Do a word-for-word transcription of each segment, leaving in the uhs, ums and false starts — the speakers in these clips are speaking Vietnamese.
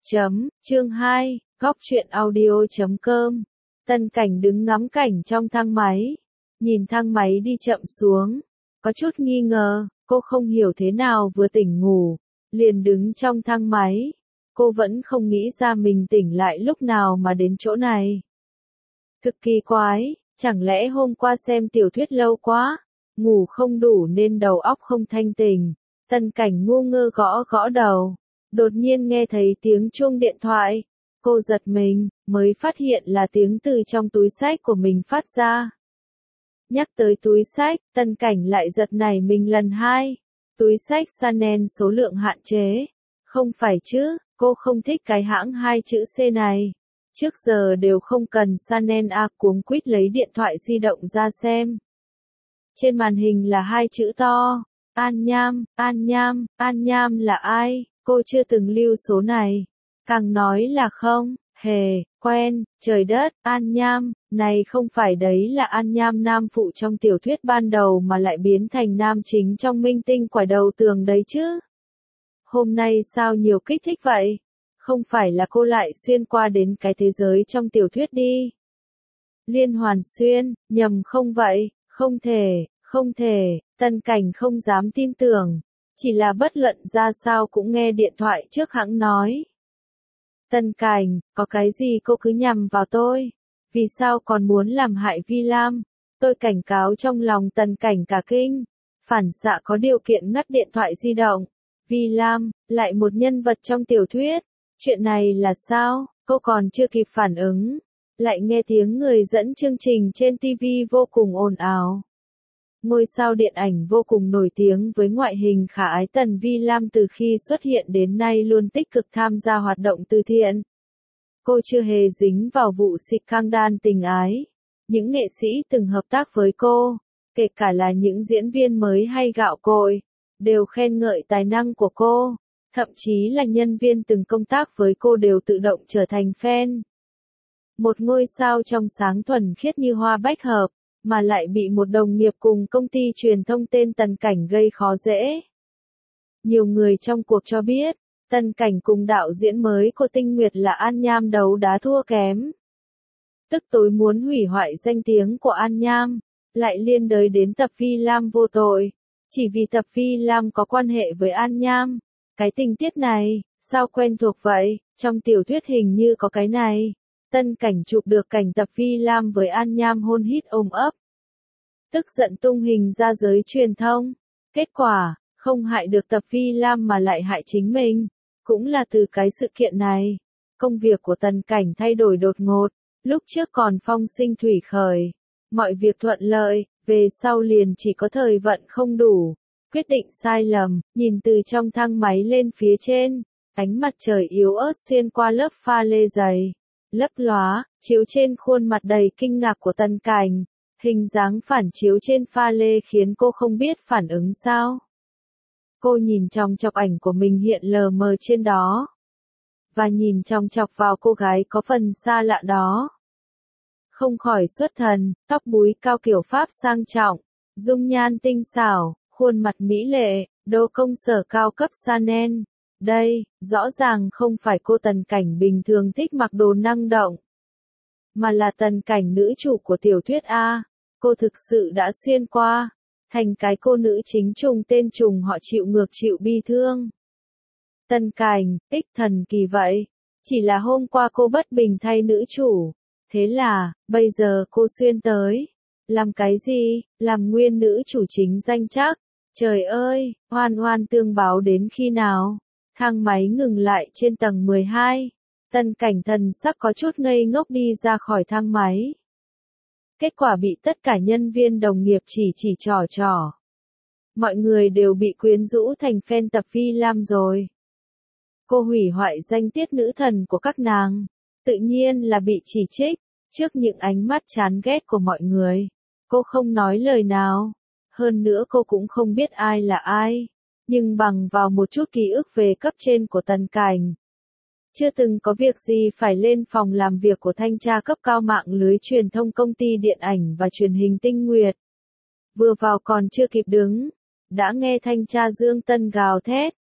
Chấm, chương hai, góc truyện audio chấm com. Tân Cảnh đứng ngắm cảnh trong thang máy, nhìn thang máy đi chậm xuống, có chút nghi ngờ, cô không hiểu thế nào vừa tỉnh ngủ, liền đứng trong thang máy, cô vẫn không nghĩ ra mình tỉnh lại lúc nào mà đến chỗ này. Cực kỳ quái, chẳng lẽ hôm qua xem tiểu thuyết lâu quá, ngủ không đủ nên đầu óc không thanh tỉnh. Tân Cảnh ngu ngơ gõ gõ đầu, đột nhiên nghe thấy tiếng chuông điện thoại, cô giật mình, mới phát hiện là tiếng từ trong túi xách của mình phát ra. Nhắc tới túi xách, Tân Cảnh lại giật nảy mình lần hai, túi xách Chanel số lượng hạn chế. Không phải chứ, cô không thích cái hãng hai chữ C này. Trước giờ đều không cần Chanel à, cuống quýt lấy điện thoại di động ra xem. Trên màn hình là hai chữ to, An Nham, An Nham, An Nham là ai, cô chưa từng lưu số này. Càng nói là không, hề, quen, trời đất, An Nham, này không phải đấy là An Nham nam phụ trong tiểu thuyết ban đầu mà lại biến thành nam chính trong Minh Tinh quải đầu tường đấy chứ. Hôm nay sao nhiều kích thích vậy? Không phải là cô lại xuyên qua đến cái thế giới trong tiểu thuyết đi. Liên hoàn xuyên, nhầm không vậy, không thể, không thể, Tân Cảnh không dám tin tưởng, chỉ là bất luận ra sao cũng nghe điện thoại trước hãng nói. Tân Cảnh, có cái gì cô cứ nhằm vào tôi? Vì sao còn muốn làm hại Vi Lam? Tôi cảnh cáo trong lòng Tân Cảnh cả kinh, phản xạ có điều kiện ngắt điện thoại di động. Vi Lam, lại một nhân vật trong tiểu thuyết. Chuyện này là sao? Cô còn chưa kịp phản ứng, lại nghe tiếng người dẫn chương trình trên ti vi vô cùng ồn ào. Ngôi sao điện ảnh vô cùng nổi tiếng với ngoại hình khả ái Tần Vi Lam từ khi xuất hiện đến nay luôn tích cực tham gia hoạt động từ thiện. Cô chưa hề dính vào vụ scandal tình ái. Những nghệ sĩ từng hợp tác với cô, kể cả là những diễn viên mới hay gạo cội, đều khen ngợi tài năng của cô. Thậm chí là nhân viên từng công tác với cô đều tự động trở thành fan. Một ngôi sao trong sáng thuần khiết như hoa bách hợp, mà lại bị một đồng nghiệp cùng công ty truyền thông tên Tân Cảnh gây khó dễ. Nhiều người trong cuộc cho biết, Tân Cảnh cùng đạo diễn mới của Tinh Nguyệt là An Nham đấu đá thua kém. Tức tối muốn hủy hoại danh tiếng của An Nham, lại liên đới đến Tập Vi Lam vô tội, chỉ vì Tập Vi Lam có quan hệ với An Nham. Cái tình tiết này, sao quen thuộc vậy, trong tiểu thuyết hình như có cái này. Tân Cảnh chụp được cảnh Tập Vi Lam với An Nham hôn hít ôm ấp. Tức giận tung hình ra giới truyền thông. Kết quả, không hại được Tập Vi Lam mà lại hại chính mình. Cũng là từ cái sự kiện này, công việc của Tân Cảnh thay đổi đột ngột. Lúc trước còn phong sinh thủy khởi, mọi việc thuận lợi, về sau liền chỉ có thời vận không đủ. Quyết định sai lầm, nhìn từ trong thang máy lên phía trên, ánh mặt trời yếu ớt xuyên qua lớp pha lê dày, lấp lóa, chiếu trên khuôn mặt đầy kinh ngạc của Tân Cảnh. Hình dáng phản chiếu trên pha lê khiến cô không biết phản ứng sao. Cô nhìn trong chọc ảnh của mình hiện lờ mờ trên đó, và nhìn trong chọc vào cô gái có phần xa lạ đó. Không khỏi xuất thần, tóc búi cao kiểu Pháp sang trọng, dung nhan tinh xảo, khuôn mặt mỹ lệ, đồ công sở cao cấp Chanel. Đây, rõ ràng không phải cô Tân Cảnh bình thường thích mặc đồ năng động, mà là Tân Cảnh nữ chủ của tiểu thuyết A. Cô thực sự đã xuyên qua, thành cái cô nữ chính trùng tên trùng họ chịu ngược chịu bi thương. Tân Cảnh, ích thần kỳ vậy, chỉ là hôm qua cô bất bình thay nữ chủ, thế là, bây giờ cô xuyên tới. Làm cái gì, làm nguyên nữ chủ chính danh chắc. Trời ơi, oan oan tương báo đến khi nào? Thang máy ngừng lại trên tầng mười hai. Tân Cảnh thần sắc có chút ngây ngốc đi ra khỏi thang máy. Kết quả bị tất cả nhân viên đồng nghiệp chỉ chỉ trò trò. Mọi người đều bị quyến rũ thành fan Tập Vi Lam rồi. Cô hủy hoại danh tiết nữ thần của các nàng. Tự nhiên là bị chỉ trích. Trước những ánh mắt chán ghét của mọi người, cô không nói lời nào. Hơn nữa cô cũng không biết ai là ai. Nhưng bằng vào một chút ký ức về cấp trên của Tân Cảnh, chưa từng có việc gì phải lên phòng làm việc của thanh tra cấp cao mạng lưới truyền thông công ty điện ảnh và truyền hình Tinh Nguyệt. Vừa vào còn chưa kịp đứng, đã nghe thanh tra Dương Tân gào thét,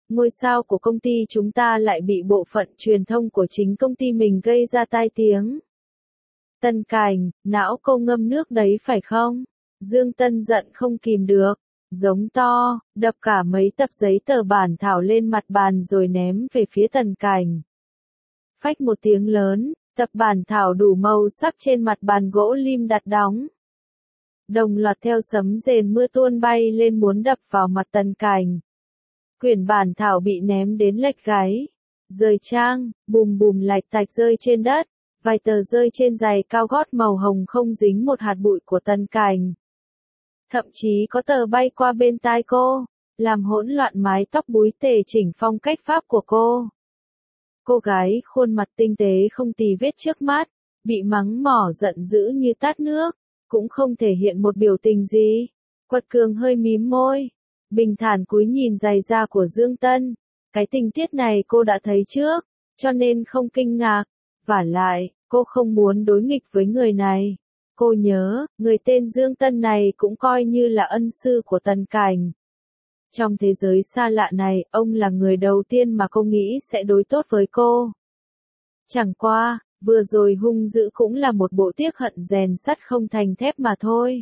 ngôi sao của công ty chúng ta lại bị bộ phận truyền thông của chính công ty mình gây ra tai tiếng. Tân Cảnh, não cô ngâm nước đấy phải không? Dương Tân giận không kìm được, giống to, đập cả mấy tập giấy tờ bản thảo lên mặt bàn rồi ném về phía Tần Cảnh. Phách một tiếng lớn, tập bản thảo đủ màu sắc trên mặt bàn gỗ lim đặt đóng. Đồng loạt theo sấm rền mưa tuôn bay lên muốn đập vào mặt Tần Cảnh. Quyển bản thảo bị ném đến lệch gáy, rời trang, bùm bùm lạch tạch rơi trên đất, vài tờ rơi trên giày cao gót màu hồng không dính một hạt bụi của Tần Cảnh. Thậm chí có tờ bay qua bên tai cô, làm hỗn loạn mái tóc búi tề chỉnh phong cách Pháp của cô. Cô gái khuôn mặt tinh tế không tì vết trước mắt, bị mắng mỏ giận dữ như tát nước, cũng không thể hiện một biểu tình gì. Quật Cường hơi mím môi, bình thản cúi nhìn giày da của Dương Tân. Cái tình tiết này cô đã thấy trước, cho nên không kinh ngạc. Vả lại, cô không muốn đối nghịch với người này. Cô nhớ, người tên Dương Tân này cũng coi như là ân sư của Tần Cảnh. Trong thế giới xa lạ này, ông là người đầu tiên mà cô nghĩ sẽ đối tốt với cô. Chẳng qua, vừa rồi hung dữ cũng là một bộ tiếc hận rèn sắt không thành thép mà thôi.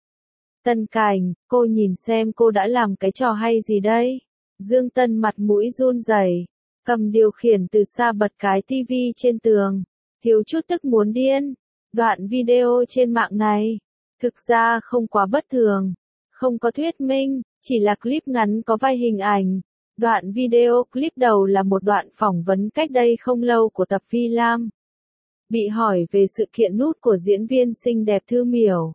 Tần Cảnh, cô nhìn xem cô đã làm cái trò hay gì đây? Dương Tân mặt mũi run rẩy, cầm điều khiển từ xa bật cái tivi trên tường, thiếu chút tức muốn điên. Đoạn video trên mạng này, thực ra không quá bất thường, không có thuyết minh, chỉ là clip ngắn có vài hình ảnh. Đoạn video clip đầu là một đoạn phỏng vấn cách đây không lâu của Tập Phi Lam. Bị hỏi về sự kiện nút của diễn viên xinh đẹp Thư Miểu.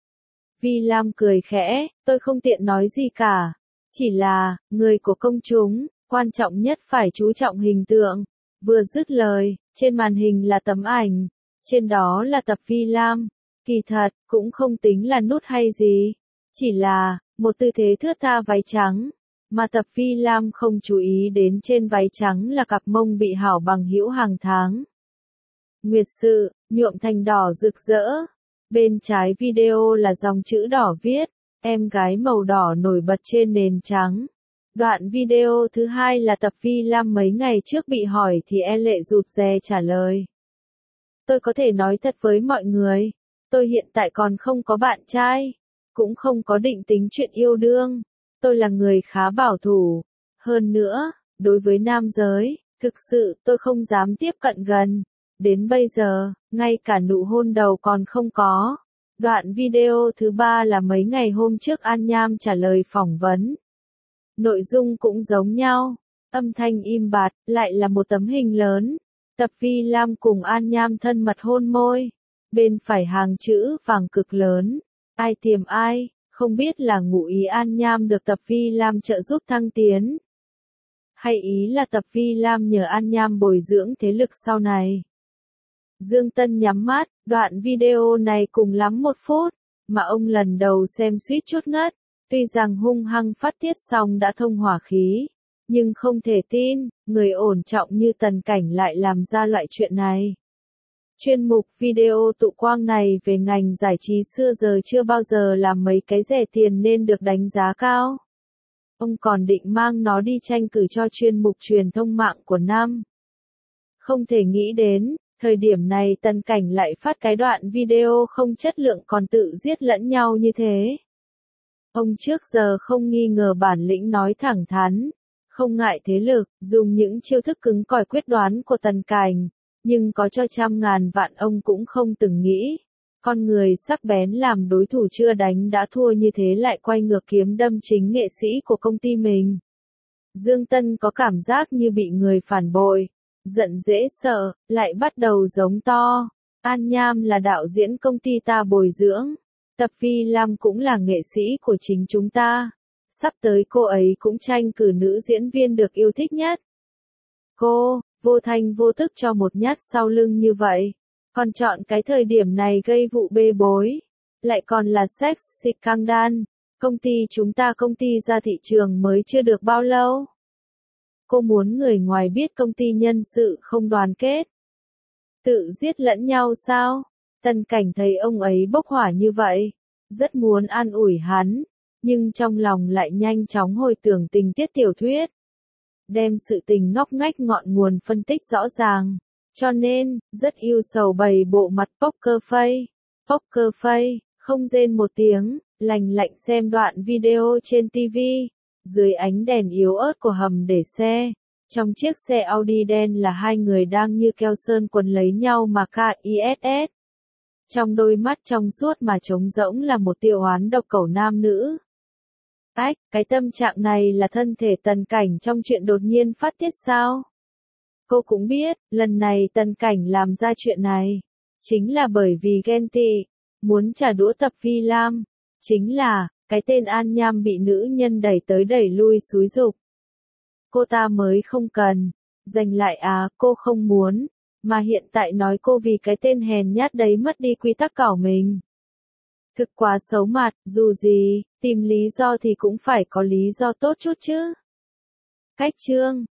Phi Lam cười khẽ, tôi không tiện nói gì cả. Chỉ là, người của công chúng, quan trọng nhất phải chú trọng hình tượng. Vừa dứt lời, trên màn hình là tấm ảnh. Trên đó là Tập Phi Lam. Kỳ thật, cũng không tính là nút hay gì. Chỉ là, một tư thế thướt tha váy trắng. Mà Tập Phi Lam không chú ý đến trên váy trắng là cặp mông bị hảo bằng hữu hàng tháng. Nguyệt sự, nhuộm thành đỏ rực rỡ. Bên trái video là dòng chữ đỏ viết, em gái màu đỏ nổi bật trên nền trắng. Đoạn video thứ hai là Tập Phi Lam mấy ngày trước bị hỏi thì e lệ rụt rè trả lời. Tôi có thể nói thật với mọi người, tôi hiện tại còn không có bạn trai, cũng không có định tính chuyện yêu đương. Tôi là người khá bảo thủ. Hơn nữa, đối với nam giới, thực sự tôi không dám tiếp cận gần. Đến bây giờ, ngay cả nụ hôn đầu còn không có. Đoạn video thứ ba là mấy ngày hôm trước An Nham trả lời phỏng vấn. Nội dung cũng giống nhau, âm thanh im bặt, lại là một tấm hình lớn. Tập Phi Lam cùng An Nham thân mật hôn môi. Bên phải hàng chữ vàng cực lớn. Ai tìm ai, không biết là ngụ ý An Nham được Tập Phi Lam trợ giúp thăng tiến. Hay ý là Tập Phi Lam nhờ An Nham bồi dưỡng thế lực sau này. Dương Tân nhắm mắt, đoạn video này cùng lắm một phút, mà ông lần đầu xem suýt chút ngất. Tuy rằng hung hăng phát tiết xong đã thông hỏa khí, nhưng không thể tin, người ổn trọng như Tần Cảnh lại làm ra loại chuyện này. Chuyên mục video tụ quang này về ngành giải trí xưa giờ chưa bao giờ làm mấy cái rẻ tiền nên được đánh giá cao. Ông còn định mang nó đi tranh cử cho chuyên mục truyền thông mạng của năm. Không thể nghĩ đến, thời điểm này Tần Cảnh lại phát cái đoạn video không chất lượng còn tự giết lẫn nhau như thế. Ông trước giờ không nghi ngờ bản lĩnh nói thẳng thắn, không ngại thế lực, dùng những chiêu thức cứng cỏi quyết đoán của Tần Cảnh, nhưng có cho trăm ngàn vạn ông cũng không từng nghĩ. Con người sắc bén làm đối thủ chưa đánh đã thua như thế lại quay ngược kiếm đâm chính nghệ sĩ của công ty mình. Dương Tân có cảm giác như bị người phản bội, giận dễ sợ, lại bắt đầu giống to. An Nham là đạo diễn công ty ta bồi dưỡng. Tập Phi Lam cũng là nghệ sĩ của chính chúng ta. Sắp tới cô ấy cũng tranh cử nữ diễn viên được yêu thích nhất. Cô, vô thanh vô tức cho một nhát sau lưng như vậy. Còn chọn cái thời điểm này gây vụ bê bối. Lại còn là sex scandal. Công ty chúng ta công ty ra thị trường mới chưa được bao lâu. Cô muốn người ngoài biết công ty nhân sự không đoàn kết. Tự giết lẫn nhau sao? Tần Cảnh thấy ông ấy bốc hỏa như vậy. Rất muốn an ủi hắn. Nhưng trong lòng lại nhanh chóng hồi tưởng tình tiết tiểu thuyết. đem sự tình ngóc ngách ngọn nguồn phân tích rõ ràng. Cho nên, rất yêu sầu bày bộ mặt poker face. Poker face, không rên một tiếng, lành lạnh xem đoạn video trên ti vi. Dưới ánh đèn yếu ớt của hầm để xe, trong chiếc xe Audi đen là hai người đang như keo sơn quấn lấy nhau mà kiss. Trong đôi mắt trong suốt mà trống rỗng là một tia oán độc cẩu nam nữ. Ách, cái tâm trạng này là thân thể Tần Cảnh trong chuyện đột nhiên phát tiết sao? Cô cũng biết, lần này Tần Cảnh làm ra chuyện này, chính là bởi vì ghen tị, muốn trả đũa Tập Phi Lam, chính là, cái tên An Nham bị nữ nhân đẩy tới đẩy lui xúi giục. Cô ta mới không cần, giành lại à, cô không muốn, mà hiện tại nói cô vì cái tên hèn nhát đấy mất đi quy tắc cảo mình. Thực quá xấu mặt, dù gì, tìm lý do thì cũng phải có lý do tốt chút chứ. Cách chương